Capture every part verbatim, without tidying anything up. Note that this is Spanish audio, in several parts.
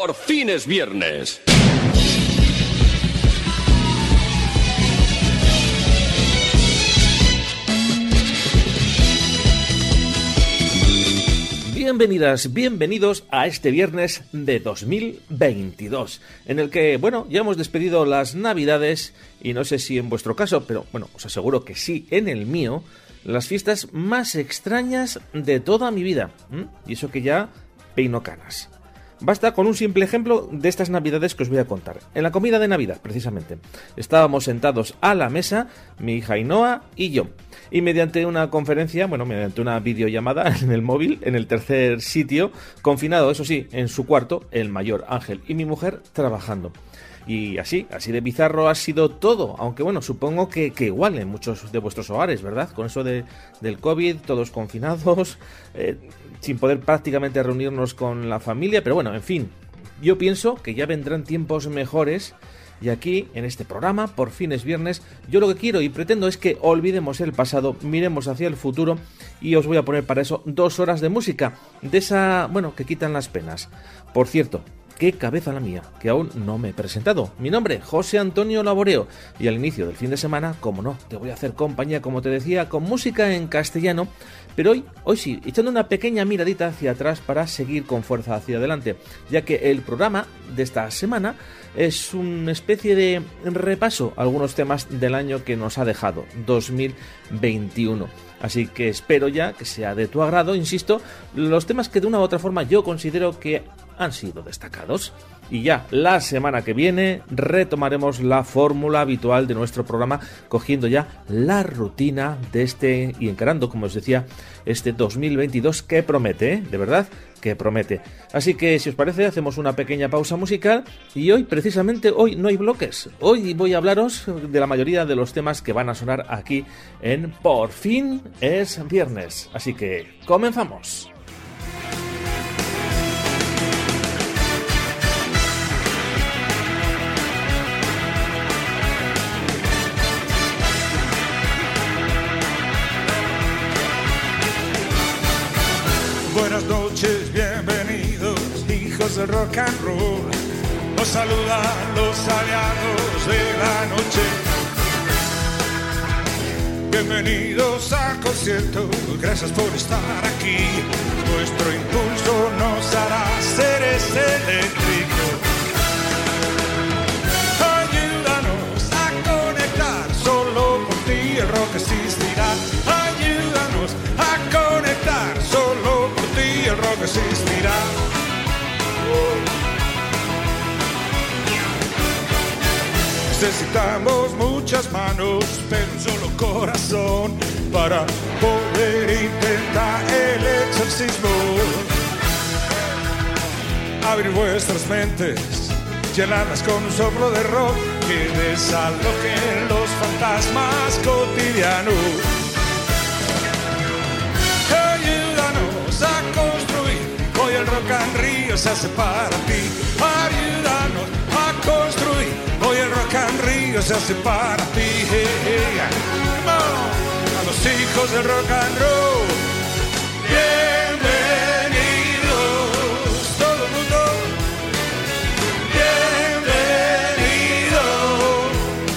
Por fin es viernes. Bienvenidas, bienvenidos a este viernes de dos mil veintidós, en el que, bueno, ya hemos despedido las Navidades y no sé si en vuestro caso, pero bueno, os aseguro que sí, en el mío, las fiestas más extrañas de toda mi vida. ¿Mm? Y eso que ya peino canas. Basta con un simple ejemplo de estas Navidades que os voy a contar. En la comida de Navidad, precisamente, estábamos sentados a la mesa, mi hija Ainhoa y yo. Y mediante una conferencia, bueno, mediante una videollamada en el móvil, en el tercer sitio, confinado, eso sí, en su cuarto, el mayor Ángel y mi mujer trabajando. Y así, así de bizarro ha sido todo, aunque bueno, supongo que, que igual en muchos de vuestros hogares, ¿verdad? Con eso de, del COVID, todos confinados, eh, sin poder prácticamente reunirnos con la familia, pero bueno, en fin, yo pienso que ya vendrán tiempos mejores. Y aquí, en este programa, por fin es viernes, yo lo que quiero y pretendo es que olvidemos el pasado, miremos hacia el futuro y os voy a poner para eso dos horas de música, de esa, bueno, que quitan las penas. Por cierto, qué cabeza la mía, que aún no me he presentado. Mi nombre, José Antonio Laboreo, y al inicio del fin de semana, como no, te voy a hacer compañía, como te decía, con música en castellano, pero hoy, hoy sí, echando una pequeña miradita hacia atrás para seguir con fuerza hacia adelante, ya que el programa de esta semana es una especie de repaso a algunos temas del año que nos ha dejado, dos mil veintiuno. Así que espero ya que sea de tu agrado, insisto, los temas que de una u otra forma yo considero que han sido destacados. Y ya la semana que viene retomaremos la fórmula habitual de nuestro programa, cogiendo ya la rutina de este y encarando, como os decía, este dos mil veintidós que promete, ¿eh? De verdad que promete. Así que si os parece hacemos una pequeña pausa musical y hoy, precisamente hoy, no hay bloques. Hoy voy a hablaros de la mayoría de los temas que van a sonar aquí en Por fin es viernes. Así que comenzamos. Buenas noches, bienvenidos, hijos del rock and roll. Os saludan los aliados de la noche. Bienvenidos al concierto, gracias por estar aquí. Nuestro impulso nos hará seres eléctricos. Ayúdanos a conectar, solo por ti el rock existirá. Ayúdanos a conectar, solo por ti el rock existirá. Uh. Necesitamos muchas manos, pero un solo corazón para poder intentar el exorcismo. Abrir vuestras mentes, llenarlas con un soplo de rock que desalojen los fantasmas cotidianos. Ayúdanos a construir, hoy el Rock and Rio se hace para ti. Ayúdanos a construir, hoy el Rock and Rio se hace para ti. Hey, hey, come on. A los hijos del rock and roll, bienvenidos, todo el mundo, bienvenidos.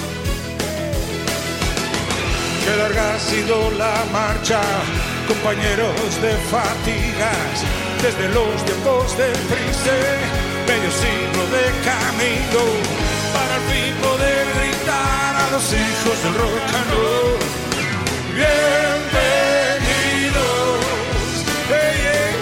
Qué larga ha sido la marcha, compañeros de fatigas, desde los tiempos del Prince, medio siglo de camino, para al fin poder gritar a los hijos del rock and roll. Bienvenidos, hey, hey.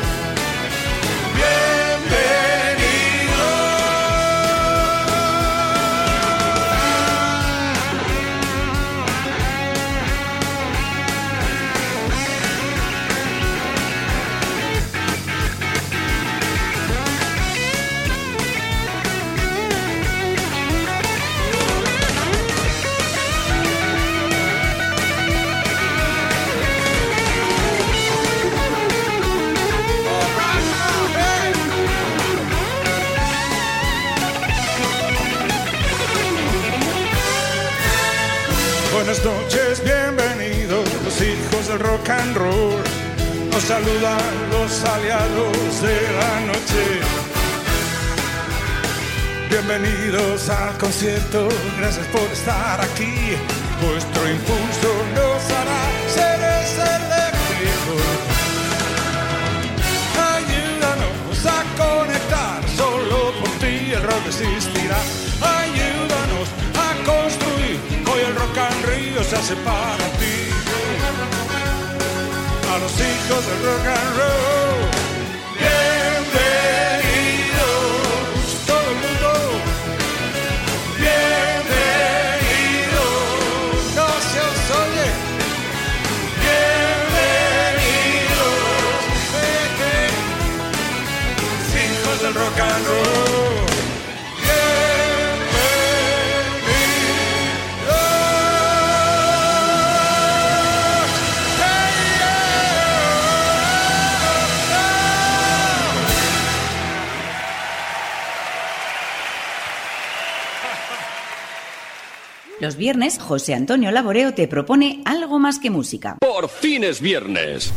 Buenas noches, bienvenidos los hijos del rock and roll. Nos saludan los aliados de la noche. Bienvenidos al concierto, gracias por estar aquí. Vuestro impulso nos hará seres eléctricos. Ayúdanos a conectar, solo por ti el rock existirá. Ayúdanos a construir, hoy el Rock and Rio se hace para ti. A los hijos del rock and roll, bienvenidos, todo el mundo. Bienvenidos, no se os oye. Bienvenidos, eh, eh, hijos del rock and roll. Los viernes, José Antonio Laboreo te propone algo más que música. Por fin es viernes.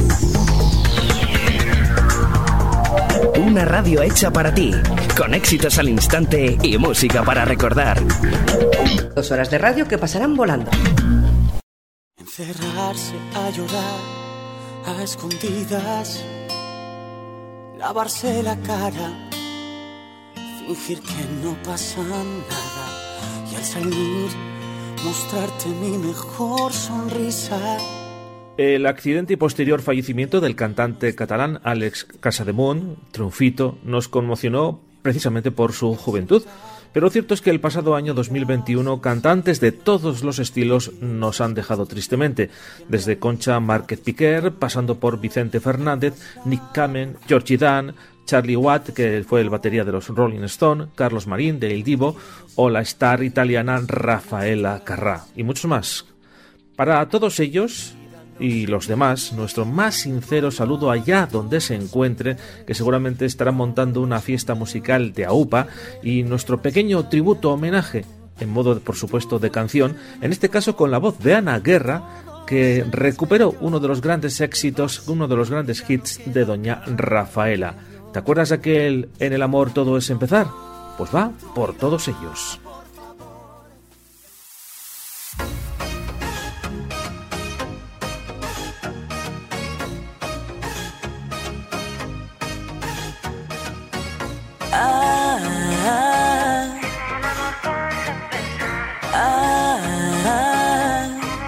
Una radio hecha para ti, con éxitos al instante y música para recordar. Dos horas de radio que pasarán volando. Encerrarse a llorar a escondidas, lavarse la cara, fingir que no pasa nada. Y al salir, mostrarte mi mejor sonrisa. El accidente y posterior fallecimiento del cantante catalán Àlex Casademont, Triunfito, nos conmocionó precisamente por su juventud. Pero cierto es que el pasado año dos mil veintiuno cantantes de todos los estilos nos han dejado tristemente, desde Concha Márquez Piquer, pasando por Vicente Fernández, Nick Kamen, Georgie Dan, Charlie Watt, que fue el batería de los Rolling Stones, Carlos Marín de Il Divo o la star italiana Raffaella Carrà y muchos más. Para todos ellos y los demás, nuestro más sincero saludo allá donde se encuentren, que seguramente estarán montando una fiesta musical de aupa, y nuestro pequeño tributo homenaje, en modo, por supuesto, de canción, en este caso con la voz de Ana Guerra, que recuperó uno de los grandes éxitos, uno de los grandes hits de doña Rafaela. ¿Te acuerdas de aquel En el amor todo es empezar? Pues va por todos ellos. Ah, ah, ah, ah.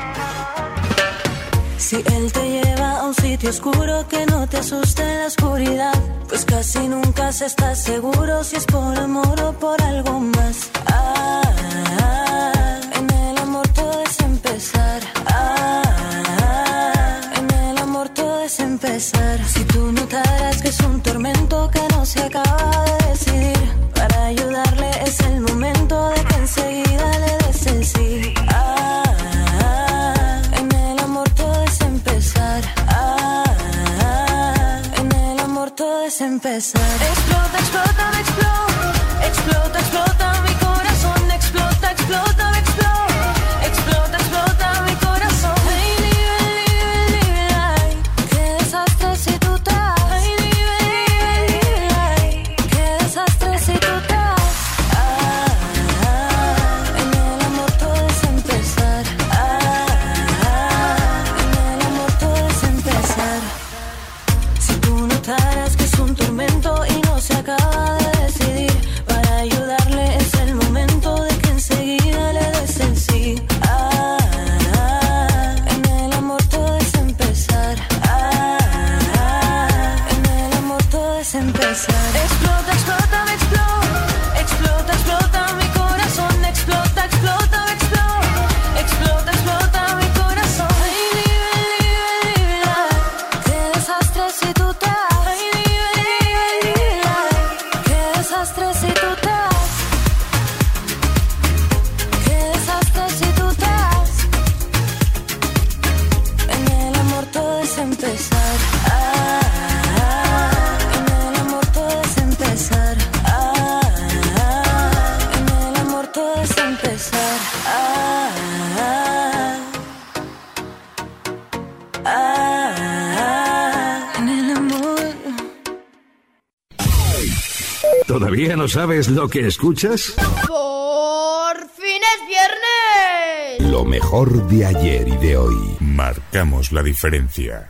Si él te lleva a un sitio oscuro, que no te asuste la oscuridad, pues casi nunca se está seguro si es por amor o por algo más. Ah, ah, en el amor todo es empezar. Ah, ah, en el amor todo es empezar. Si tú notaras que es un tormento que no se acaba de decidir, para ayudarle es el momento de que enseguida le des el sí. Ah, ah, en el amor todo es empezar. Ah, ah, en el amor todo es empezar. Explota, explota, me explota, explota, explota mi corazón, explota, explota, me explota, explota, explota mi corazón. Ay, libre, libre, libre, ay, qué desastre si tú estás. Ay, libre, libre, libre, ay, qué desastre si tú estás. Ah, ah, en el amor todo es empezar. Ah, ah, en el amor todo es empezar. Si tú notaras que es un tormento y no ¿Todavía no sabes lo que escuchas? ¡Por fin es viernes! Lo mejor de ayer y de hoy. Marcamos la diferencia.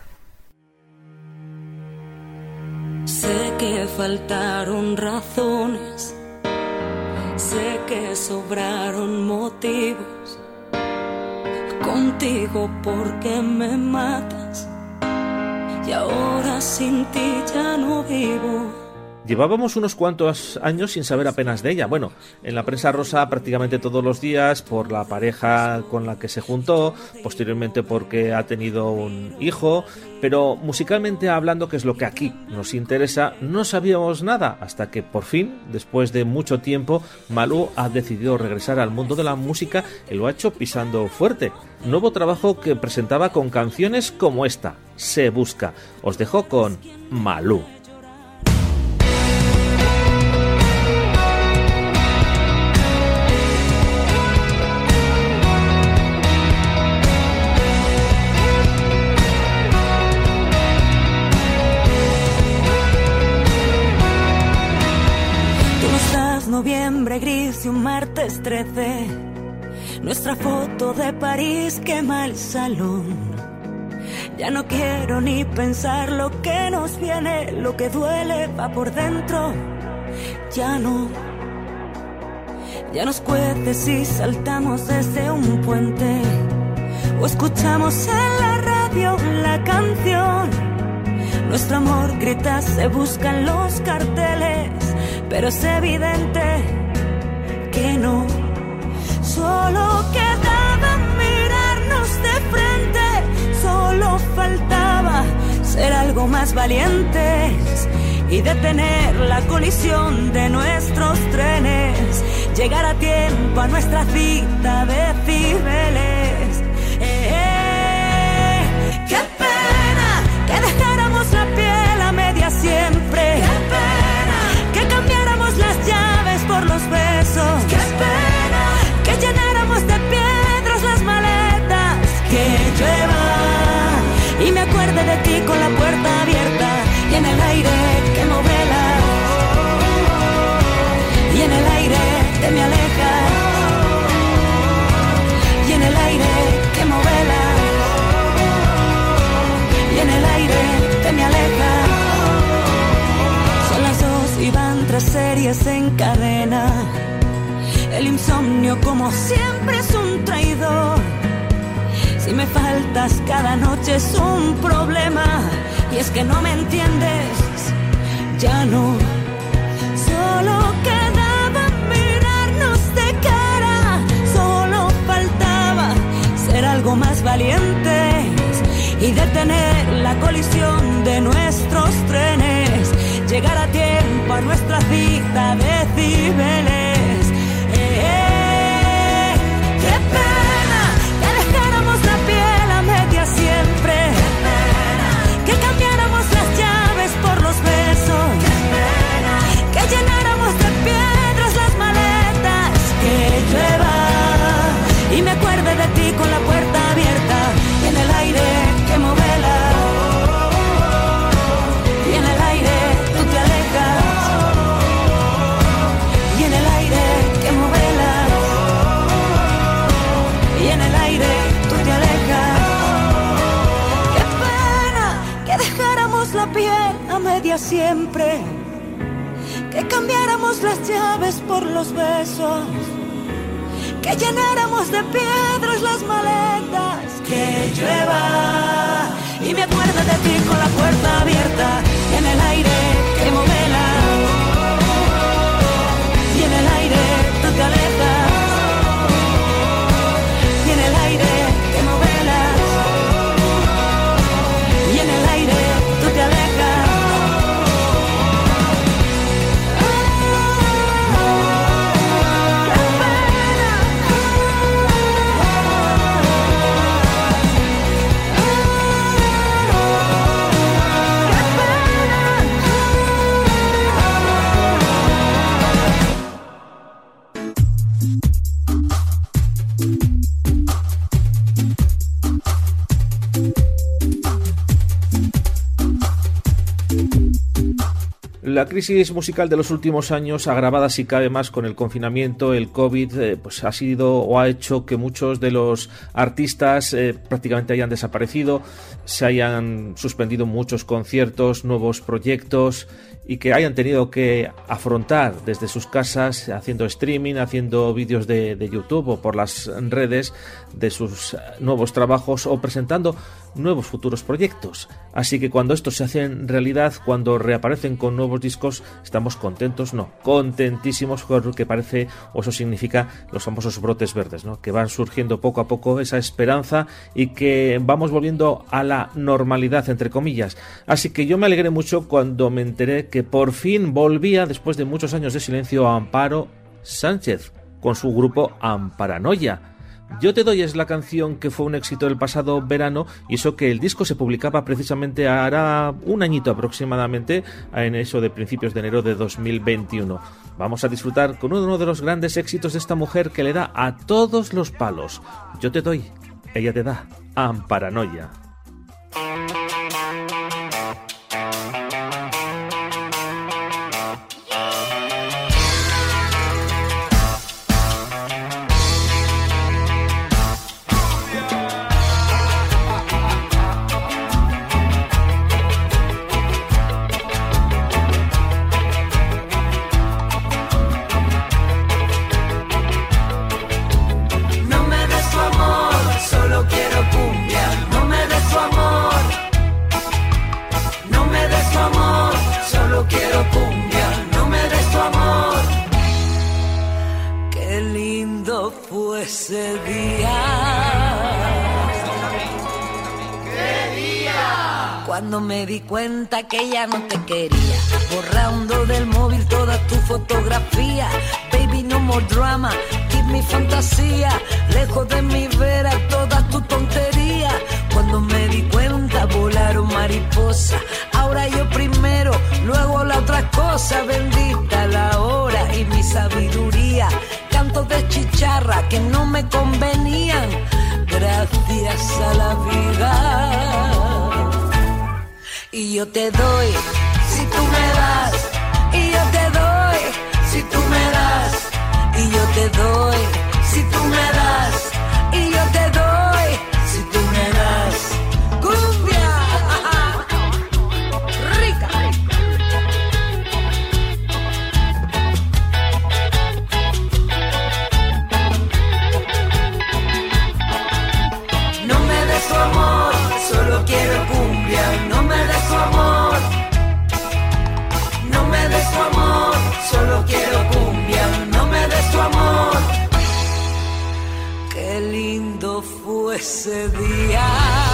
Sé que faltaron razones, sé que sobraron motivos. Contigo porque me matas y ahora sin ti ya no vivo. Llevábamos unos cuantos años sin saber apenas de ella. Bueno, en la prensa rosa prácticamente todos los días por la pareja con la que se juntó, posteriormente porque ha tenido un hijo, pero musicalmente hablando, que es lo que aquí nos interesa, no sabíamos nada hasta que por fin, después de mucho tiempo, Malú ha decidido regresar al mundo de la música y lo ha hecho pisando fuerte. Nuevo trabajo que presentaba con canciones como esta, Se Busca. Os dejo con Malú. Noviembre gris y un martes trece. Nuestra foto de París quema el salón. Ya no quiero ni pensar lo que nos viene. Lo que duele va por dentro. Ya no. Ya nos cuece si saltamos desde un puente o escuchamos en la radio la canción. Nuestro amor grita, se busca en los carteles, pero es evidente que no. Solo quedaba mirarnos de frente, solo faltaba ser algo más valientes y detener la colisión de nuestros trenes, llegar a tiempo a nuestra cita de Cibeles. Eh, eh, ¡Qué pena que dejáramos la piel a media siempre! ¡Qué pena que cambiáramos las llaves por los besos! ¡Qué pena que llenáramos de piedras las maletas! Que llueva y me acuerde de ti con la puerta abierta y en el aire quemo vela y en el aire te me alejas y en el aire quemo vela y en el aire te me alejas. Son las dos y van tres series en cadena. El insomnio como siempre es un traidor. Si me faltas cada noche es un problema. Y es que no me entiendes, ya no. Solo quedaba mirarnos de cara. Solo faltaba ser algo más valientes y detener la colisión de nuestros trenes, llegar a tiempo a nuestra cita de Cibeles. Eh, eh, ¡Qué pena que dejáramos la piel a media siempre! ¡Qué pena que cambiáramos las llaves por los besos! ¡Qué pena que llenáramos de piedras las maletas! Que llueva y me acuerde de ti con la puerta abierta y en el aire quemo vela y en el aire tú te alejas y en el aire quemo vela y en el aire tú te alejas. Qué pena que dejáramos la piel a media siempre, que cambiáramos las llaves por los besos, que llenáramos de piedras las maletas. Que llueva y me acuerdo de ti con la puerta abierta y en el aire quemo vela y en el aire tú te alejas y en el aire quemo vela y en el aire tú te alejas. La crisis musical de los últimos años, agravada si cabe más con el confinamiento, el COVID, eh, pues ha sido o ha hecho que muchos de los artistas eh, prácticamente hayan desaparecido, se hayan suspendido muchos conciertos, nuevos proyectos y que hayan tenido que afrontar desde sus casas, haciendo streaming, haciendo vídeos de, de YouTube o por las redes de sus nuevos trabajos o presentando nuevos futuros proyectos. Así que cuando esto se hace en realidad, cuando reaparecen con nuevos discos, estamos contentos, no, contentísimos, porque parece, o eso significa, los famosos brotes verdes, ¿no? Que van surgiendo poco a poco esa esperanza y que vamos volviendo a la normalidad, entre comillas. Así que yo me alegré mucho cuando me enteré que por fin volvía, después de muchos años de silencio, a Amparo Sánchez con su grupo Amparanoia. Yo te doy es la canción que fue un éxito el pasado verano, y eso que el disco se publicaba precisamente hará un añito aproximadamente, en eso de principios de enero de dos mil veintiuno. Vamos a disfrutar con uno de los grandes éxitos de esta mujer que le da a todos los palos. Yo te doy, ella te da, Amparanoia. Ese día, ¿qué día? Cuando me di cuenta que ya no te quería, borrando del móvil toda tu fotografía. Baby, no more drama, give me fantasía, lejos de mi vera toda tu tontería. Cuando me di cuenta volaron mariposas, ahora yo primero, luego la otra cosa. Bendita la hora y mi sabiduría, cantos de chicharra que no me convenían, gracias a la vida. Y yo te doy, si tú me das, y yo te doy, si tú me das, y yo te doy, si tú me das, y yo te doy, si tú me das. ¡Cumbia! ¡Rica! No me des tu amor, solo quiero cumbia. No me des tu amor, no me des tu amor, solo quiero cumbia. No me des tu amor. Qué lindo fue ese día.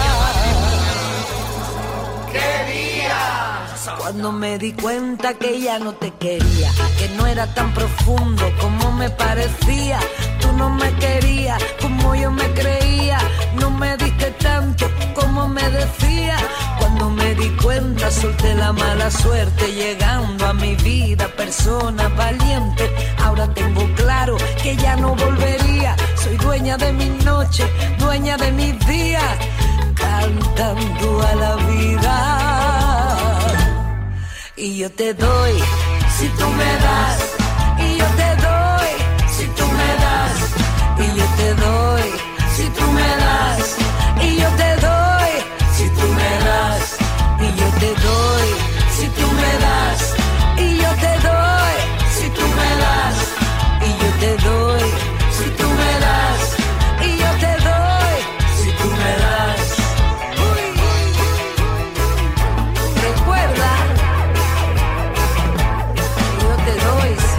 ¿Qué día? Cuando me di cuenta que ya no te quería, que no era tan profundo como me parecía. Tú no me querías como yo me creía, no me diste tanto como me decía. Cuando me di cuenta solté la mala suerte, llegando a mi vida persona valiente. Ahora tengo claro que ya no volvería, soy dueña de mi noche, dueña de mis días, cantando a la vida. Y yo te doy, si tú me das, y yo te doy, si tú me das, y yo te doy, si tú me das, y yo te doy, si tú me das, y yo te doy, si tú me das, y yo te doy, si tú me das, y yo te doy, si tú me das, y yo te doy, si tú me das. Uy. Recuerda, yo te doy.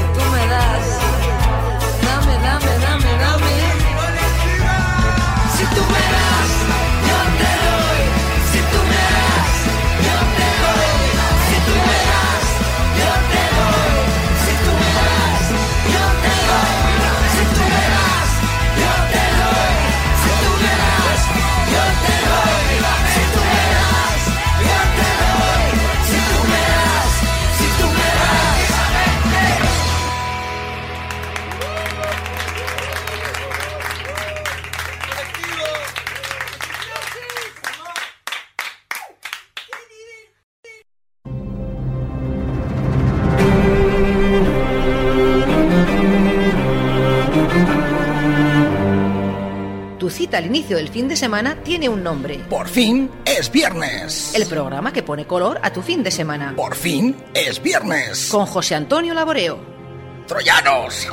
cita al inicio del fin de semana tiene un nombre. Por fin es viernes. El programa que pone color a tu fin de semana. Por fin es viernes. Con José Antonio Laboreo. ¡Troyanos!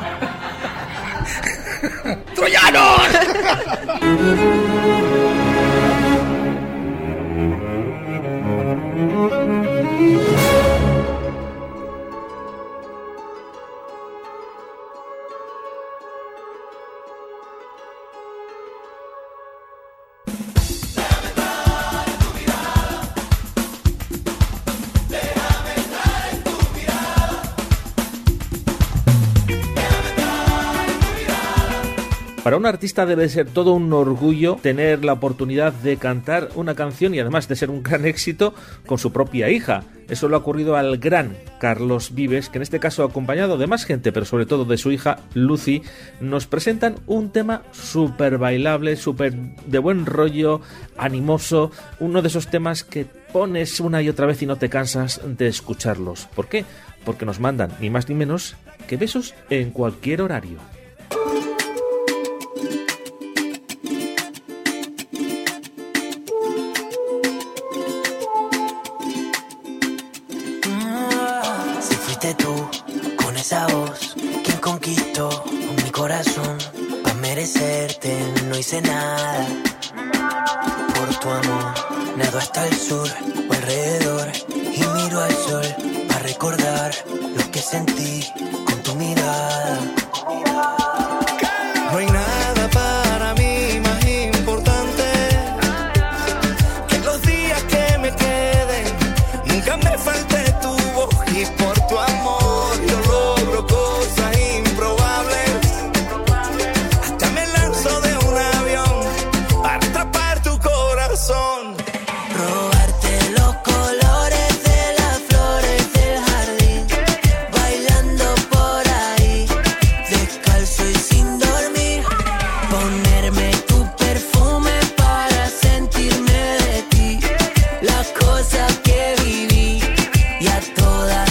¡Troyanos! Para un artista debe ser todo un orgullo tener la oportunidad de cantar una canción y además de ser un gran éxito con su propia hija. Eso le ha ocurrido al gran Carlos Vives, que en este caso acompañado de más gente, pero sobre todo de su hija Lucy, nos presentan un tema súper bailable, súper de buen rollo, animoso, uno de esos temas que pones una y otra vez y no te cansas de escucharlos. ¿Por qué? Porque nos mandan ni más ni menos que besos en cualquier horario. Tú, con esa voz, quien conquistó mi corazón, pa' merecerte no hice nada. Por tu amor, nado hasta el sur o alrededor y miro al sol, pa' recordar lo que sentí con tu mirada. No hay nada para mí más importante que los días que me queden, nunca me falte tu voz y por tu amor yo logro cosas improbables. Hasta me lanzo de un avión para atrapar tu corazón. Robarte los colores de las flores del jardín, bailando por ahí, descalzo y sin dormir. Ponerme tu perfume para sentirme de ti, las cosas que viví y a todas.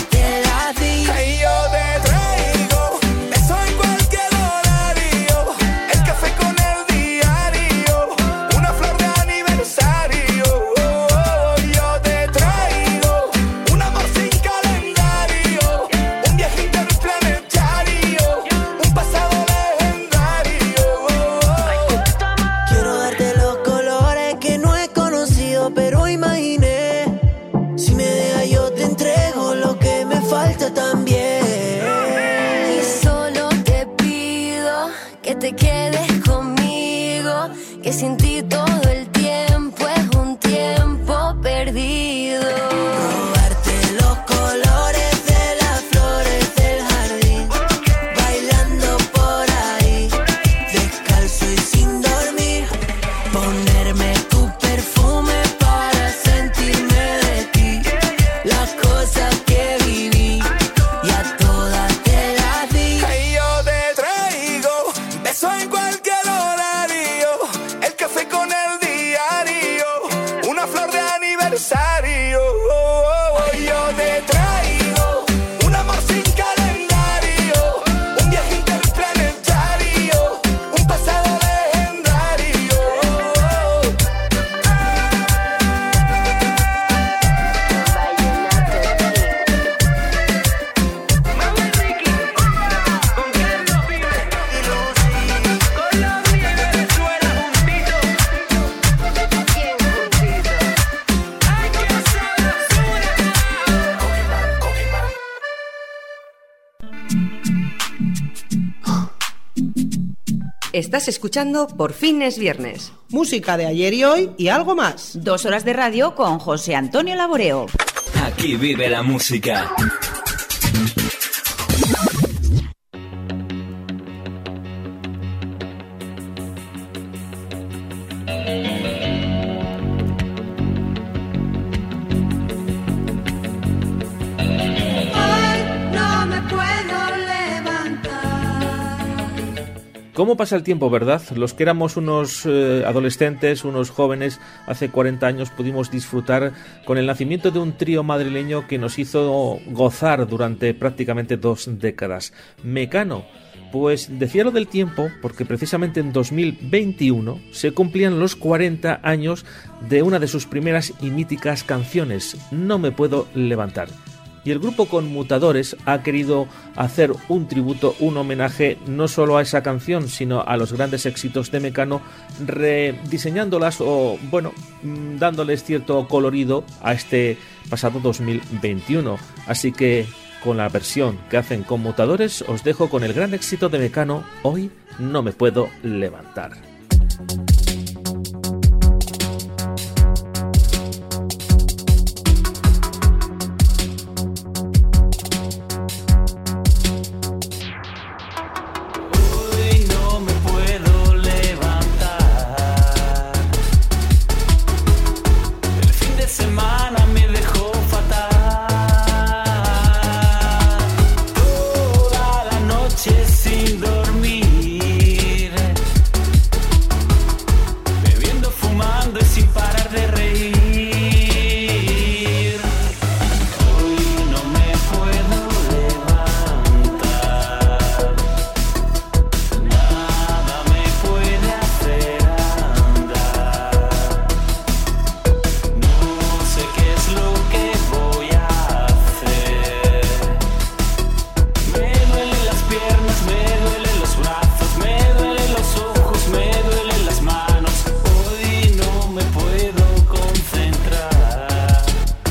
Te quedes conmigo, que sin ti todo el tiempo es un tiempo perdido. Robarte los colores de las flores del jardín, bailando por ahí, descalzo y sin dormir. Ponerme tu perfume para sentirme de ti, las cosas que viví y a todas te las di. Y yo te traigo besos en cualquier horario, el café con el diario, una flor de aniversario. Oh, oh, oh. Yo te traigo un amor sin calendario, un viaje interplanetario, un pasado legendario. Oh, oh. Mami Ricky, con Carlos Vives y Lucy, Colombia y Venezuela juntitos, bien juntitos. Ay, qué sabrosura. Estás escuchando Por fin es viernes. Música de ayer y hoy y algo más. Dos horas de radio con José Antonio Laboreo. Aquí vive la música. Hoy no me puedo levantar ¿Cómo pasa el tiempo, verdad? Los que éramos unos eh, adolescentes, unos jóvenes, hace cuarenta años pudimos disfrutar con el nacimiento de un trío madrileño que nos hizo gozar durante prácticamente dos décadas. Mecano. Pues decía lo del tiempo porque precisamente en dos mil veintiuno se cumplían los cuarenta años de una de sus primeras y míticas canciones, No me puedo levantar. Y el grupo Conmutadores ha querido hacer un tributo, un homenaje no solo a esa canción, sino a los grandes éxitos de Mecano, rediseñándolas o, bueno, dándoles cierto colorido a este pasado dos mil veintiuno. Así que, con la versión que hacen Conmutadores, os dejo con el gran éxito de Mecano, Hoy no me puedo levantar. Sin dormir, bebiendo, fumando y sin parar de reír. Hoy no me puedo levantar, nada me puede hacer andar. No sé qué es lo que voy a hacer. Me duelen las piernas, me duelen los brazos, me duelen los ojos, me duelen las manos. Hoy no me puedo concentrar.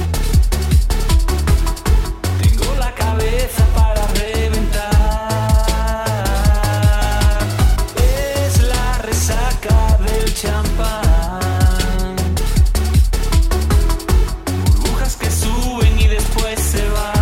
Tengo la cabeza para reventar. Es la resaca del champán. Burbujas que suben y después se van.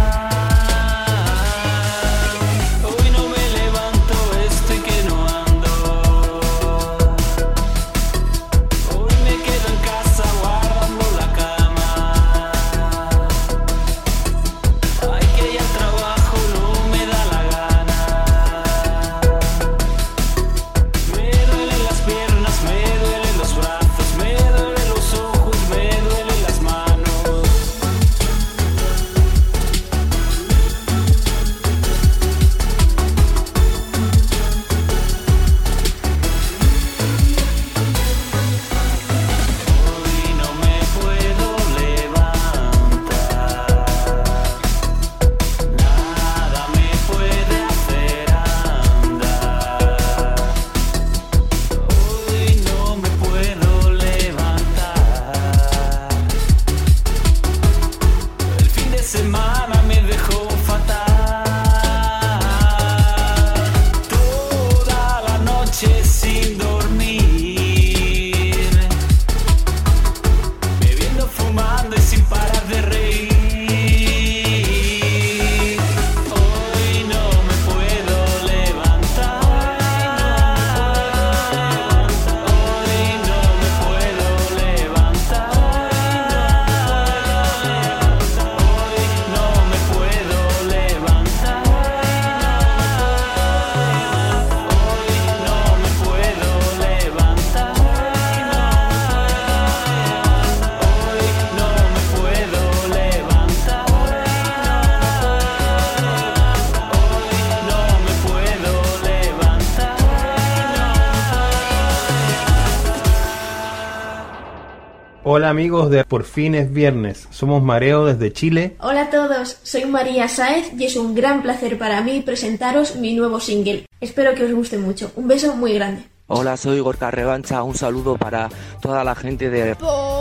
Hola amigos de Por fin es viernes, somos Mareo desde Chile. Hola a todos, soy María Sáez y es un gran placer para mí presentaros mi nuevo single. Espero que os guste mucho, un beso muy grande. Hola, soy Gorka Revancha, un saludo para toda la gente de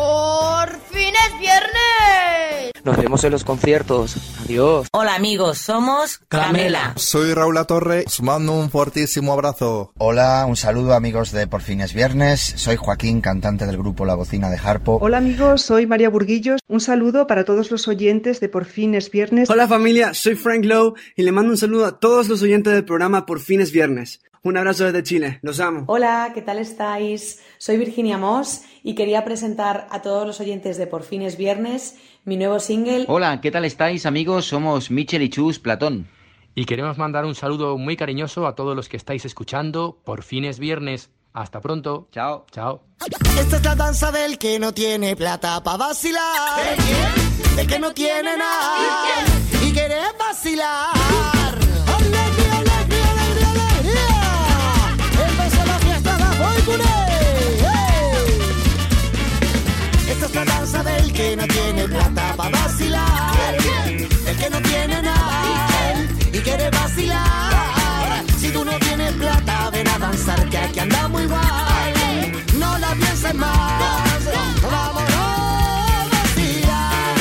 Por fin es viernes. Nos vemos en los conciertos, adiós. Hola amigos, somos Camela. Soy Raúl Latorre, os mando un fortísimo abrazo. Hola, un saludo amigos de Por fin es viernes, soy Joaquín, cantante del grupo La Bocina de Harpo. Hola amigos, soy María Burguillos, un saludo para todos los oyentes de Por fin es viernes. Hola familia, soy Frank Lowe y le mando un saludo a todos los oyentes del programa Por fin es viernes. Un abrazo desde Chile, los amo. Hola, ¿qué tal estáis? Soy Virginia Moss y quería presentar a todos los oyentes de Por fin es viernes mi nuevo single. Hola, ¿qué tal estáis amigos? Somos Michel y Chus Platón. Y queremos mandar un saludo muy cariñoso a todos los que estáis escuchando Por fin es viernes. Hasta pronto. Chao. Chao. Esta es la danza del que no tiene plata pa' vacilar. ¿De quién? Del que no tiene nada. ¿De quién? Y quiere vacilar. ¡Alegría, alegría, alegría, alegría! Empezó la fiesta de Boycune. ¡Hey! Esta es la danza del que no tiene plata pa' vacilar. ¿De quién? Del que no tiene nada. Y quiere vacilar. Si tú no tienes plata, ven a danzar que aquí andamos igual. No la pienses más, vámonos a vacilar.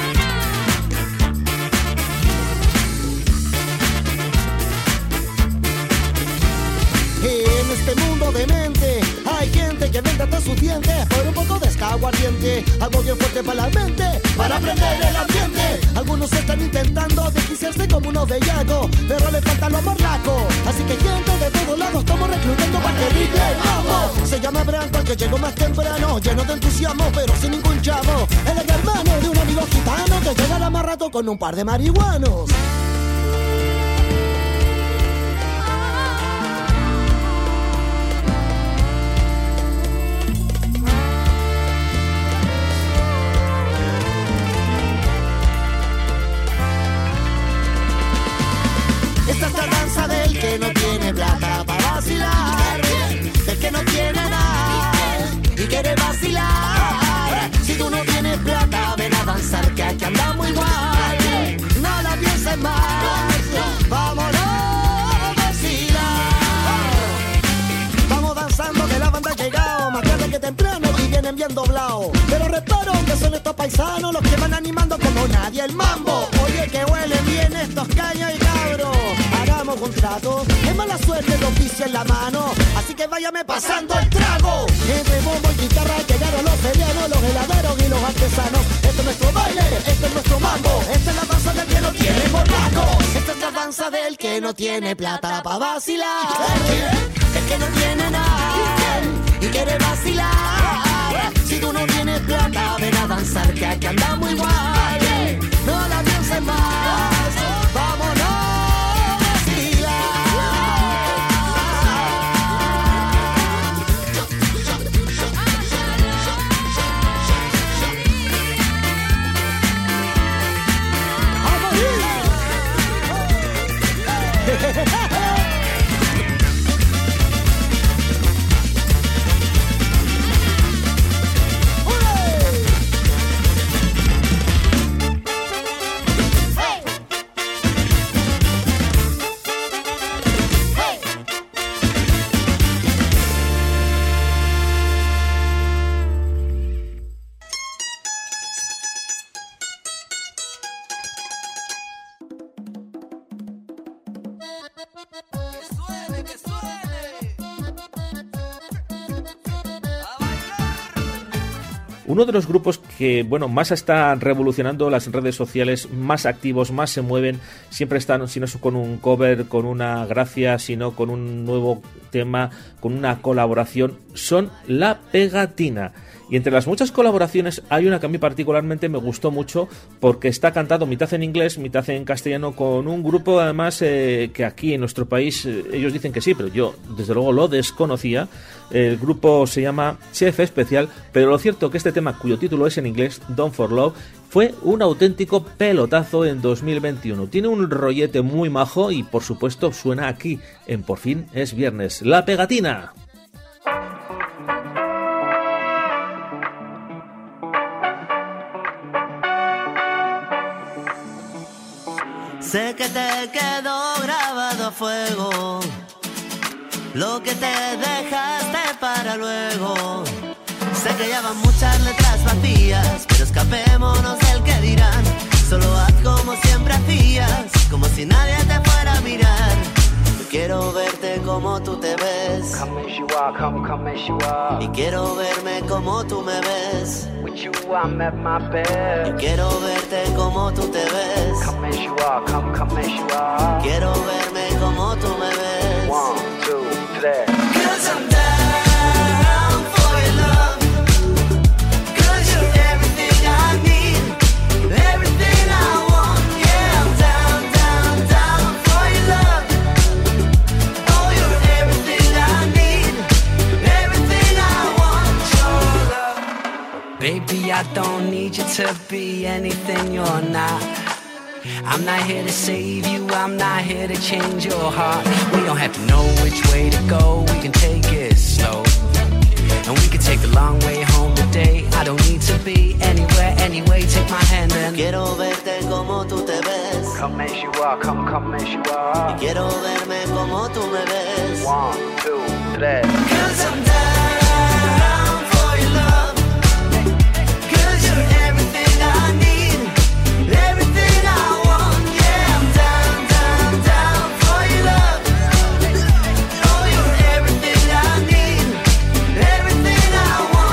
En este mundo de mente hay gente que vende hasta sus dientes por un poco de escaguardiente, algo bien fuerte para la mente, para aprender el ambiente. Algunos están intentando desquiciarse como unos bellacos, pero les faltan los morlacos. Así que gente de todos lados estamos reclutando para que rique el mambo. Se llama Branco, el que llegó más temprano, lleno de entusiasmo pero sin ningún chavo. Él es el hermano de un amigo gitano que llegará más rato con un par de marihuanos. Esta es la danza del que no tiene plata para vacilar, del que no tiene nada y quiere vacilar. Si tú no tienes plata, ven a danzar que aquí andamos igual. No la pienses más, vámonos a vacilar. Vamos danzando que la banda ha llegado más tarde que temprano y vienen bien doblados. Pero reparo que son estos paisanos los que van animando como nadie el mambo. Oye que huelen bien estos caños y cabros. Hagamos un trato, es mala suerte los vicios en la mano, así que váyame pasando el trago. Entre bombo y guitarra llegaron los ferianos, los heladeros y los artesanos. Este es nuestro baile, este es nuestro mambo. Esta es la danza del que no tiene morlaco. Esta es la danza del que no tiene plata pa' vacilar, el que no tiene nada y quiere vacilar. Si tú no tienes plata, ven a danzar que aquí andamos igual. No la pienses más, vámonos. Uno de los grupos que, bueno, más está revolucionando las redes sociales, más activos, más se mueven, siempre están, si no es con un cover, con una gracia, sino con un nuevo tema, con una colaboración, son La Pegatina. Y entre las muchas colaboraciones hay una que a mí particularmente me gustó mucho porque está cantado mitad en inglés, mitad en castellano, con un grupo además eh, que aquí en nuestro país eh, ellos dicen que sí, pero yo desde luego lo desconocía. El grupo se llama Chef Especial, pero lo cierto que este tema, cuyo título es en inglés, Don't For Love, fue un auténtico pelotazo en dos mil veintiuno. Tiene un rollete muy majo y por supuesto suena aquí en Por fin es viernes. La Pegatina. Sé que te quedó grabado a fuego lo que te dejaste para luego. Sé que ya van muchas letras vacías, pero escapémonos del que dirán. Solo haz como siempre hacías, como si nadie te fuera a mirar. Yo quiero verte como tú te ves, come as you are, come, come as you are. Y quiero verme como tú me ves, with you I'm at my best. Yo quiero verte como tú te ves, come as you are, come, come as you are. Quiero verme como tú me ves, one, two, three. 'Cause I'm down for your love, 'cause you're everything I need, everything I want. Yeah, I'm down, down, down for your I don't need you to be anything you're not. I'm not here to save you, I'm not here to change your heart. We don't have to know which way to go, we can take it slow. And we can take the long way home today. I don't need to be anywhere, anyway, take my hand and quiero verte como tú te ves. Come as you are, come, come as you are. Y quiero verme como tú me ves. One, two, three. Cause I'm down for your love. Cause you're everything I need, everything I want. Yeah, I'm down, down, down for your love. Oh, you're everything I need, everything I want.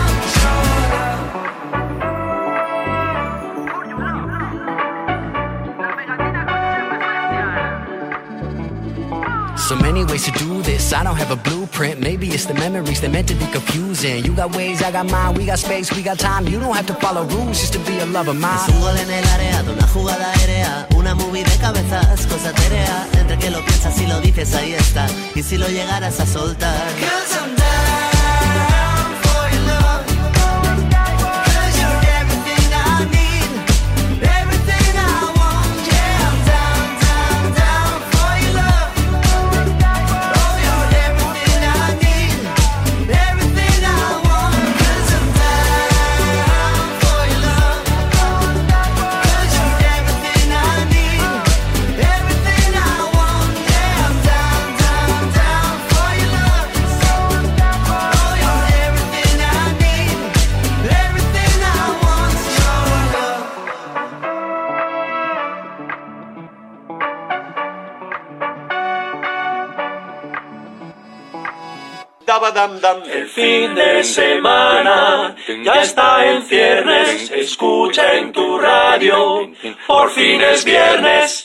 So many ways to do this, I don't have a blueprint. Maybe it's the memories, they're meant to be confusing. You got ways, I got mine, we got space, we got time. You don't have to follow rules just to be a lover mine. Es un gol en el área, de una jugada aérea, una movie de cabezas, cosa etérea. Entre que lo piensas y lo dices, ahí está. Y si lo llegaras a soltar. Cause I'm down for your love. Cause you're everything I need, everything I want. Yeah, I'm down, down, down for your love. Oh, you're everything I need, everything I want. Cause I'm down for your love. Cause you're everything I need, everything I want. Yeah, I'm down, down, down for your love. Oh, you're everything I need, everything I want. Your love. El fin de semana ya está en ciernes. Escucha en tu radio, por fin es viernes.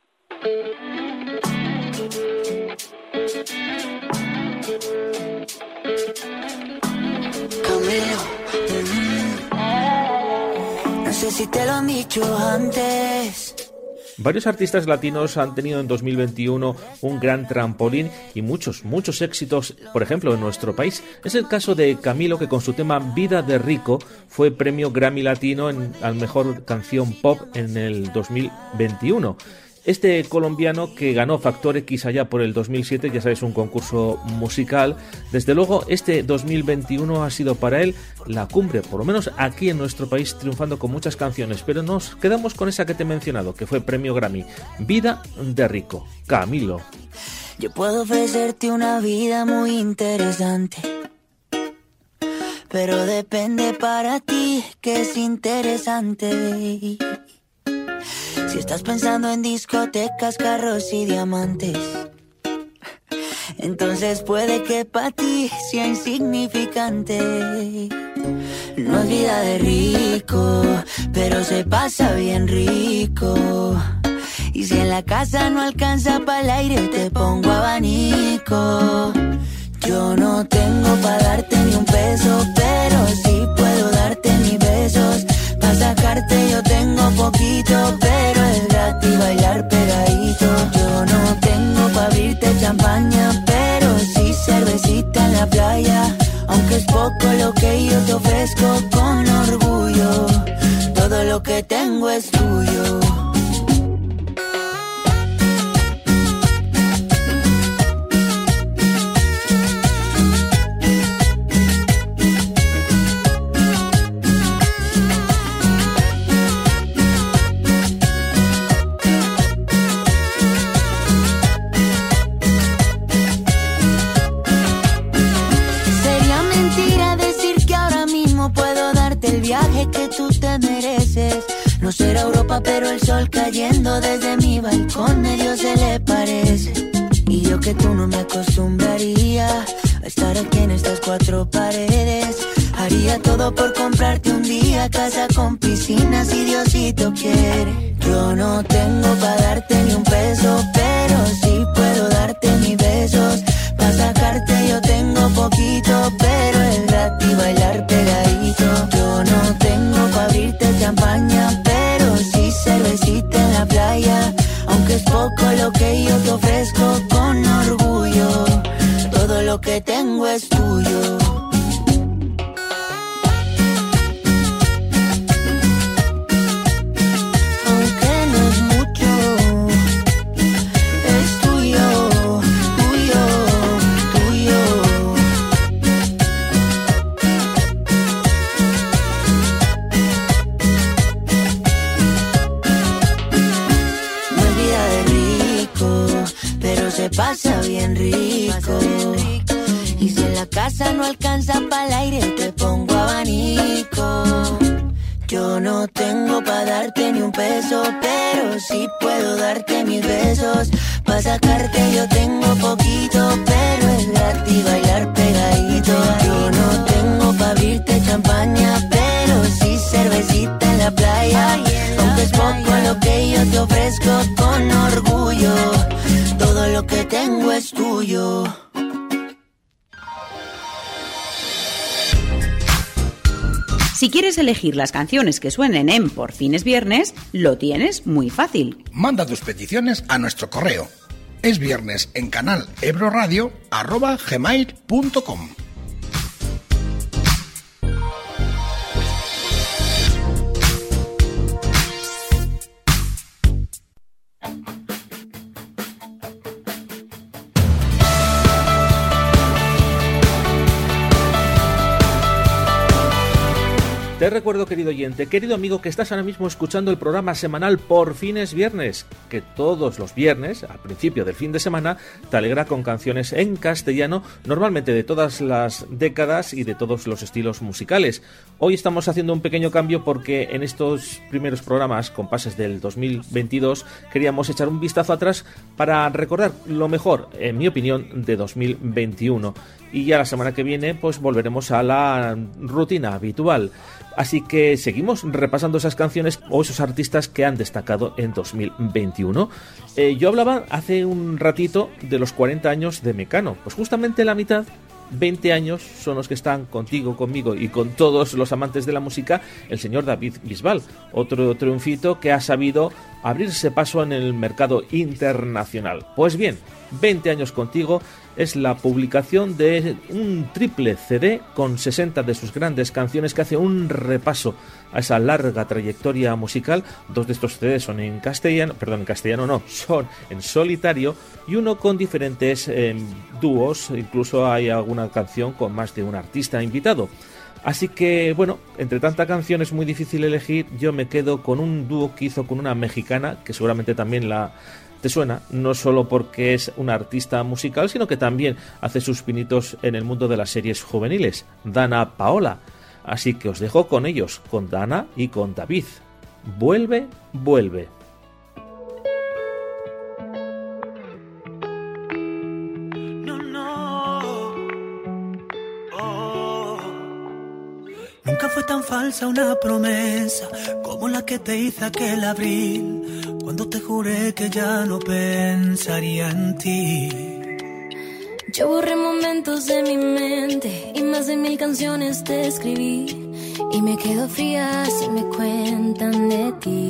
Camilo, mm, no sé si te lo han dicho antes. Varios artistas latinos han tenido en dos mil veintiuno un gran trampolín y muchos, muchos éxitos, por ejemplo, en nuestro país. Es el caso de Camilo, que con su tema Vida de Rico fue premio Grammy Latino en, al mejor canción pop en el dos mil veintiuno. Este colombiano, que ganó Factor X allá por el dos mil siete, ya sabéis, un concurso musical, desde luego este dos mil veintiuno ha sido para él la cumbre, por lo menos aquí en nuestro país, triunfando con muchas canciones, pero nos quedamos con esa que te he mencionado, que fue premio Grammy, Vida de Rico, Camilo. Yo puedo ofrecerte una vida muy interesante, pero depende para ti que es interesante. Si estás pensando en discotecas, carros y diamantes, entonces puede que para ti sea insignificante. No es vida de rico, pero se pasa bien rico. Y si en la casa no alcanza para el aire, te pongo abanico. Yo no tengo para darte ni un peso, pero sí puedo darte mis besos. Pa' sacarte yo tengo poquito, pero es gratis bailar pegadito. Yo no tengo pa' abrirte champaña, pero sí cervecita en la playa. Aunque es poco lo que yo te ofrezco con orgullo, todo lo que tengo es tuyo. Que tú te mereces. No será Europa, pero el sol cayendo desde mi balcón medio se le parece. Y yo que tú no me acostumbraría a estar aquí en estas cuatro paredes. Haría todo por comprarte un día casa con piscina si Diosito quiere. Yo no tengo pa' darte ni un peso, pero sí puedo darte mis besos. Pa' sacarte yo tengo poquito, pero es gratis bailar pegadito. Yo no tengo pa' abrirte champaña, pero sí cervecita en la playa. Aunque es poco lo que yo te ofrezco con orgullo, todo lo que tengo es tuyo. pasa bien rico. Y si en la casa no alcanza para el aire, te pongo abanico. Yo no tengo pa' darte ni un peso, pero sí puedo darte mis besos. Pa' sacarte yo tengo poquito, pero es gratis bailar pegadito. Yo no tengo pa' abrirte champaña, pero sí cervecita en la playa. Aunque es poco lo que yo te ofrezco con orgullo, todo lo que tengo es tuyo. Si quieres elegir las canciones que suenen en Por Fin es Viernes, lo tienes muy fácil. Manda tus peticiones a nuestro correo. Es viernes en canal ebro radio arroba gmail punto com. Te recuerdo, querido oyente, querido amigo, que estás ahora mismo escuchando el programa semanal Por Fin es Viernes, que todos los viernes, al principio del fin de semana, te alegra con canciones en castellano, normalmente de todas las décadas y de todos los estilos musicales. Hoy estamos haciendo un pequeño cambio porque en estos primeros programas, compases del dos mil veintidós, queríamos echar un vistazo atrás para recordar lo mejor, en mi opinión, de dos mil veintiuno. Y ya la semana que viene, pues volveremos a la rutina habitual. Así que seguimos repasando esas canciones o esos artistas que han destacado en dos mil veintiuno. Eh, yo hablaba hace un ratito de los cuarenta años de Mecano. Pues justamente la mitad, veinte años, son los que están contigo, conmigo y con todos los amantes de la música, el señor David Bisbal. Otro triunfito que ha sabido abrirse paso en el mercado internacional. Pues bien, veinte años contigo es la publicación de un triple C D con sesenta de sus grandes canciones que hace un repaso a esa larga trayectoria musical. Dos de estos C Ds son en castellano, perdón, en castellano no, son en solitario, y uno con diferentes eh, dúos, incluso hay alguna canción con más de un artista invitado. Así que, bueno, entre tanta canción es muy difícil elegir. Yo me quedo con un dúo que hizo con una mexicana, que seguramente también la te suena, no solo porque es una artista musical, sino que también hace sus pinitos en el mundo de las series juveniles, Dana Paola. Así que os dejo con ellos, con Dana y con David. Vuelve, vuelve. Nunca fue tan falsa una promesa como la que te hice aquel abril, cuando te juré que ya no pensaría en ti. Yo borré momentos de mi mente y más de mil canciones te escribí, y me quedo fría si me cuentan de ti.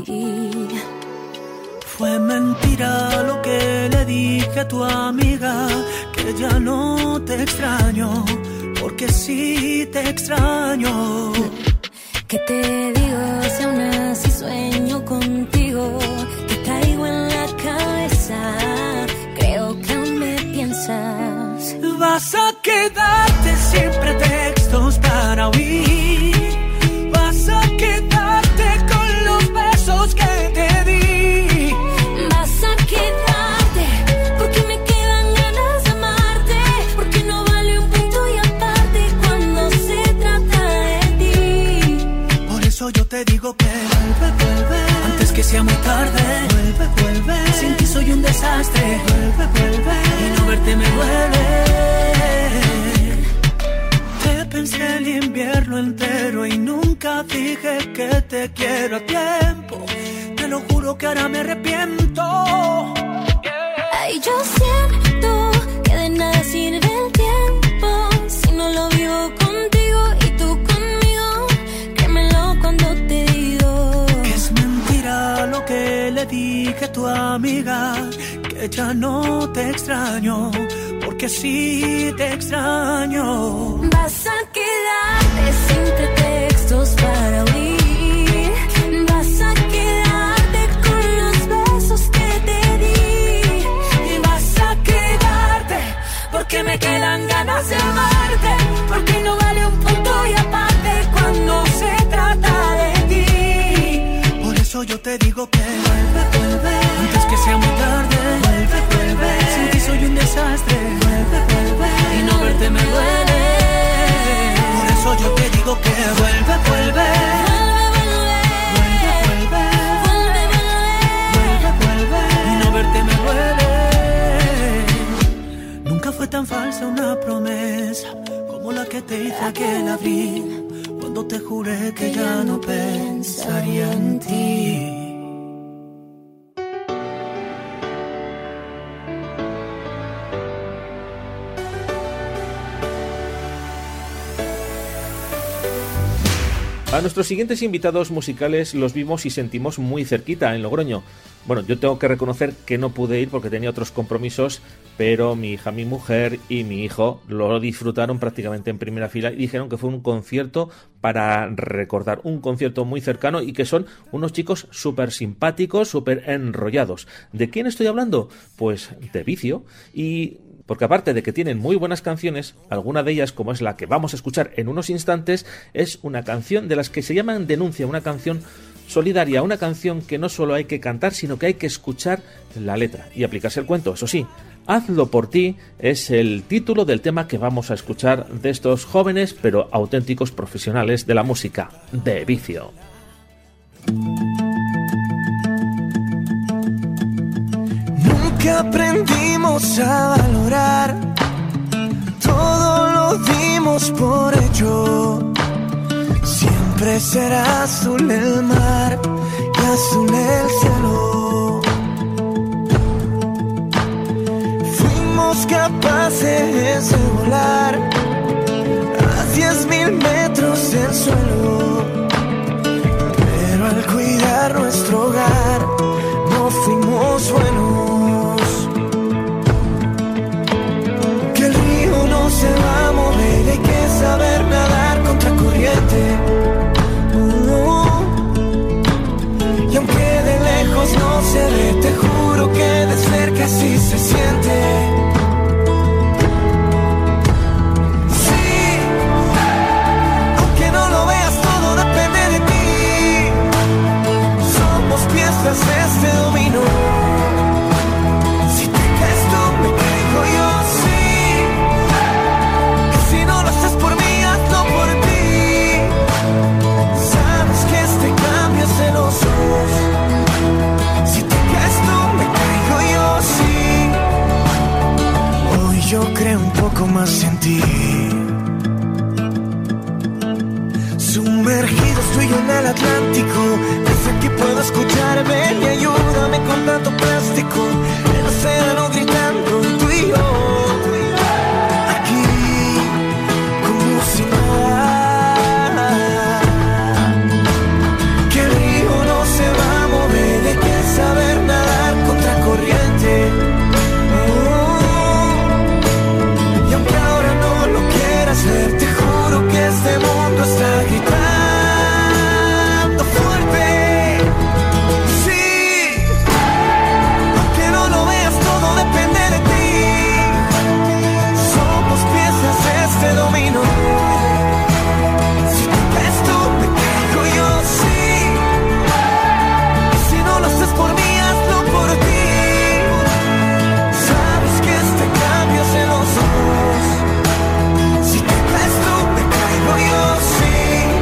Fue mentira lo que le dije a tu amiga, que ya no te extraño, porque sí te extraño. ¿Qué te digo si aún así sueño contigo? Te traigo en la cabeza, creo que aún me piensas. Vas a quedarte sin pretextos para huir, vas a quedarte con los besos que te di. Vas a quedarte porque me quedan ganas de amarte, porque no vale un punto y aparte cuando se trata de ti. Por eso yo te digo que vuelve, vuelve, antes que sea muy tarde. Vuelve, vuelve, sin ti soy un desastre. Vuelve, vuelve, y no verte me duele. Te pensé el invierno entero y nunca dije que te quiero a tiempo. Te lo juro que ahora me arrepiento. Ay, yo siento que de nada sirve el tiempo si no lo vivo contigo y tú conmigo. Créemelo cuando te digo que es mentira lo que le dije a tu amiga, que ya no te extraño, porque sí te extraño. Vas a quedarte sin pretextos para huir, vas a quedarte con los besos que te di, y vas a quedarte porque me quedan ganas de amarte, porque no vale un punto y aparte cuando se trata de ti. Por eso yo te digo que vuelve, vuelve, antes que sea muy tarde. Vuelve, vuelve, sin ti soy soy un desastre. Vuelve, vuelve, y no verte me duele. Por eso yo te digo que vuelve, vuelve. Vuelve, vuelve. Vuelve, vuelve, y no verte me duele. Nunca fue tan falsa una promesa como la que te hice aquel abril, cuando te juré que ya no pensaría en ti. A nuestros siguientes invitados musicales los vimos y sentimos muy cerquita, en Logroño. Bueno, yo tengo que reconocer que no pude ir porque tenía otros compromisos, pero mi hija, mi mujer y mi hijo lo disfrutaron prácticamente en primera fila y dijeron que fue un concierto para recordar, un concierto muy cercano, y que son unos chicos súper simpáticos, súper enrollados. ¿De quién estoy hablando? Pues de Vicio. Y porque aparte de que tienen muy buenas canciones, alguna de ellas, como es la que vamos a escuchar en unos instantes, es una canción de las que se llaman Denuncia, una canción solidaria, una canción que no solo hay que cantar, sino que hay que escuchar la letra y aplicarse el cuento. Eso sí, Hazlo por ti es el título del tema que vamos a escuchar de estos jóvenes pero auténticos profesionales de la música, de Vicio. Nunca aprendimos a valorar, todo lo dimos por hecho. Siempre será azul el mar y azul el cielo. Fuimos capaces de volar a diez mil metros del suelo, pero al cuidar nuestro hogar no fuimos buenos. Que el río no se va a mover, hay que saber nadar contra corriente. Uh, y aunque de lejos no se ve, te juro que de cerca sí se siente. Sí, aunque no lo veas, todo depende de ti. Somos piezas de este dominó. Si te caes tú, me caigo yo, sí. Que si no lo haces por mí, hazlo por ti. Sabes que este cambio es de los dos. Si te caes tú, me caigo yo, sí. Hoy yo creo un poco más en ti. Sumergidos tú y yo en el Atlántico, desde aquí puedo escuchar, ven y ayúdame con tanto plástico. El océano gritando, tú y yo, aquí, como si nada. Que el río no se va a mover, hay que saber nadar contra corriente. Oh, y aunque ahora no lo quieras ver, te juro que este mundo está gritando fuerte. Sí, aunque no lo veas, todo depende de ti. Somos piezas de este dominó. Si te caes tú, me caigo yo, sí. Y si no lo haces por mí, hazlo por ti. Sabes que este cambio es de los dos. Si te caes tú, me caigo yo, sí.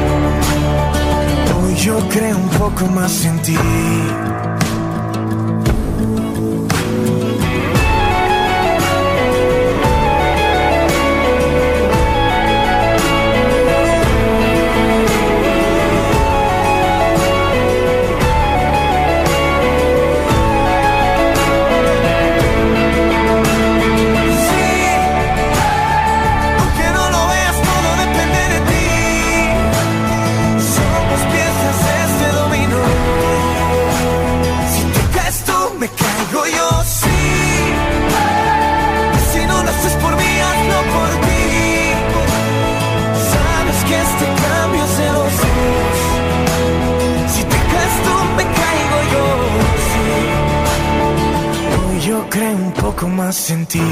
Hoy yo creo un poco más en ti. Aunque no lo veas, todo depende de ti. Somos piezas de este dominó. Si te caes tú, me caigo yo, sí. Y si no lo haces por mí, hazlo por ti. Sabes que este cambio es de los dos. Si te caes tú, me caigo yo, sí. Hoy yo creo un poco más en ti.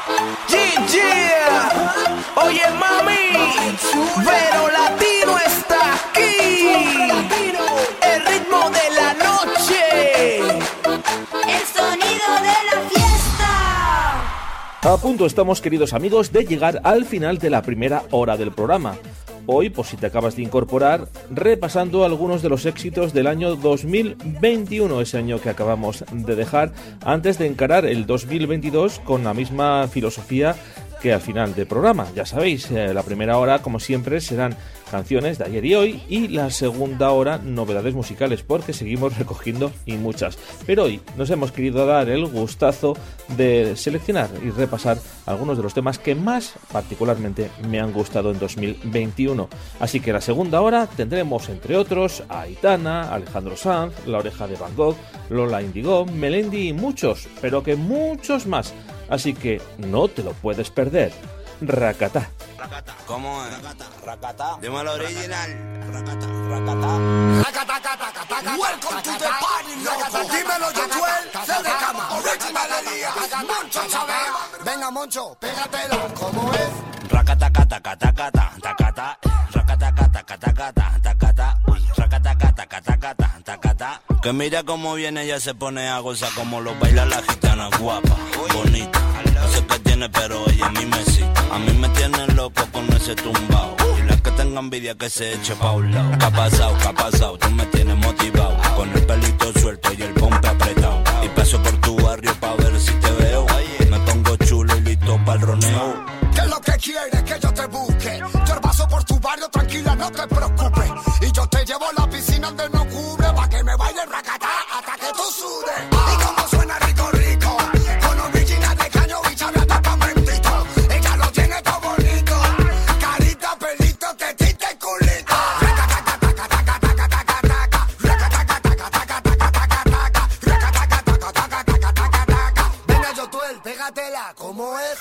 Yeah, yeah. Oye mami, Vero Latino está aquí. El ritmo de la noche, el sonido de la fiesta. A punto estamos, queridos amigos, de llegar al final de la primera hora del programa. Hoy, por si te acabas de incorporar, repasando algunos de los éxitos del año dos mil veintiuno, ese año que acabamos de dejar, antes de encarar el dos mil veintidós con la misma filosofía que al final del programa. Ya sabéis, eh, la primera hora, como siempre, serán canciones de ayer y hoy, y la segunda hora, novedades musicales, porque seguimos recogiendo y muchas. Pero hoy nos hemos querido dar el gustazo de seleccionar y repasar algunos de los temas que más particularmente me han gustado en dos mil veintiuno. Así que la segunda hora tendremos, entre otros, a Aitana, Alejandro Sanz, La Oreja de Van Gogh, Lola Indigo, Melendi y muchos, pero que muchos más. Así que no te lo puedes perder. Rakata. ¿Cómo es? Rakata, rakata. Dime lo original. Rakata, rakata. Rakata, rakata, rakata. Welcome to the party, loco. Dímelo, Joel, sé de cama. Original Elías, Moncho Chavea. Venga, Moncho, pégatelo. ¿Cómo es? Rakata, kata, kata, kata, takata. Rakata, kata, kata, kata, takata. Uy, rakata, kata, kata, kata, takata. Que mira cómo viene, ella se pone a gozar como lo baila la gitana guapa, bonita. No sé qué tiene, pero ella a mí me excita. A mí me tiene loco con ese tumbao. Y la que tenga envidia que se eche pa' un lado. ¿Qué ha pasado? ¿Qué ha pasado? Tú me tienes motivado. Con el pelito suelto y el pompe apretado. Y paso por tu barrio pa' ver si te veo. Me pongo chulo y listo pa'l roneo. ¿Qué es lo que quieres que yo te busque? Yo paso por tu barrio, tranquila, no te preocupes. Y yo te llevo a la piscina donde no cubre, pa' que me baile racatá hasta que tú sudes. Y como suena rico, rico, con original de caño y chave hasta pamentito. Ella lo tiene todo bonito, carita, pelito, tetita y culito. Venga, Yotuel, pégatela, ¿cómo es?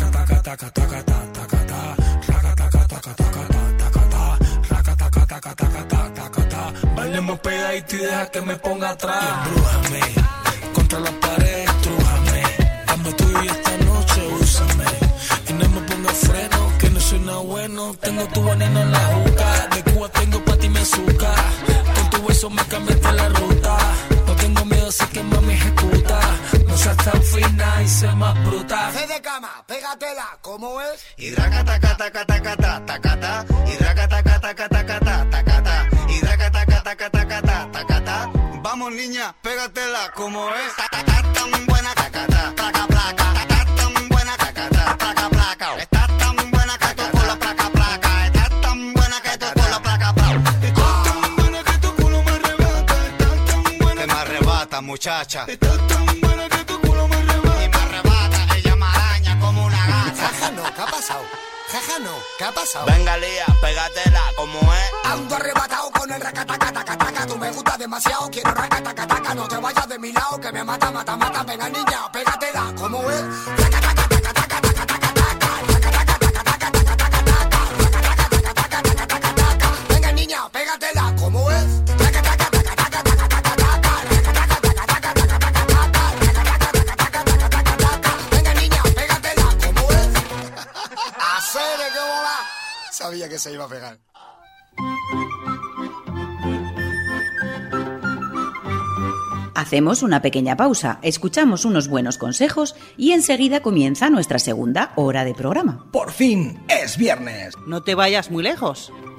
Bailemos pegadito y deja que me ponga atrás. Y embrújame, contra la pared, estrújame. Dame tuyo y esta noche úsame. Y no me ponga freno, que no soy nada bueno. Tengo tu veneno en la juca. De Cuba tengo pa' ti me azúcar. Con tu beso me cambiaste la ruta. No tengo miedo, así que mami ejecuta. No seas tan fina y sé más bruta. Fe de cama, pégatela, ¿cómo es? Y rakata, kata, kata, kata, takata. Y rakata, kata, kata, kata, takata. Y rakata, kata, kata, kata, takata. Vamos niña, pégatela, ¿cómo es? Estás tan buena, takata, placa, placa. Estás tan buena, takata, placa, placa. Estás tan buena que tu culo, placa, placa. Estás tan buena que tu culo, placa, placa. Estás tan buena que tu culo me arrebata. Estás tan buena que me arrebata, muchacha. Estás tan buena que tu culo me arrebata. Y me arrebata, ella me araña como una gata. Jaja, no, ¿qué ha pasado? Jaja, no, ¿qué ha pasado? Venga, Lía, pégatela, ¿cómo es? Ando arrebatado con el racatacatacataca. Tú me gustas demasiado, quiero racatacataca. No te vayas de mi lado, que me mata, mata, mata. Venga, niña, pégatela, ¿cómo es? Venga, niña, pégatela, ¿cómo es? Venga, niña, pégatela, ¿cómo es? Hacer que bola. Sabía que se iba a pegar. Hacemos una pequeña pausa, escuchamos unos buenos consejos y enseguida comienza nuestra segunda hora de programa. Por fin es viernes. No te vayas muy lejos.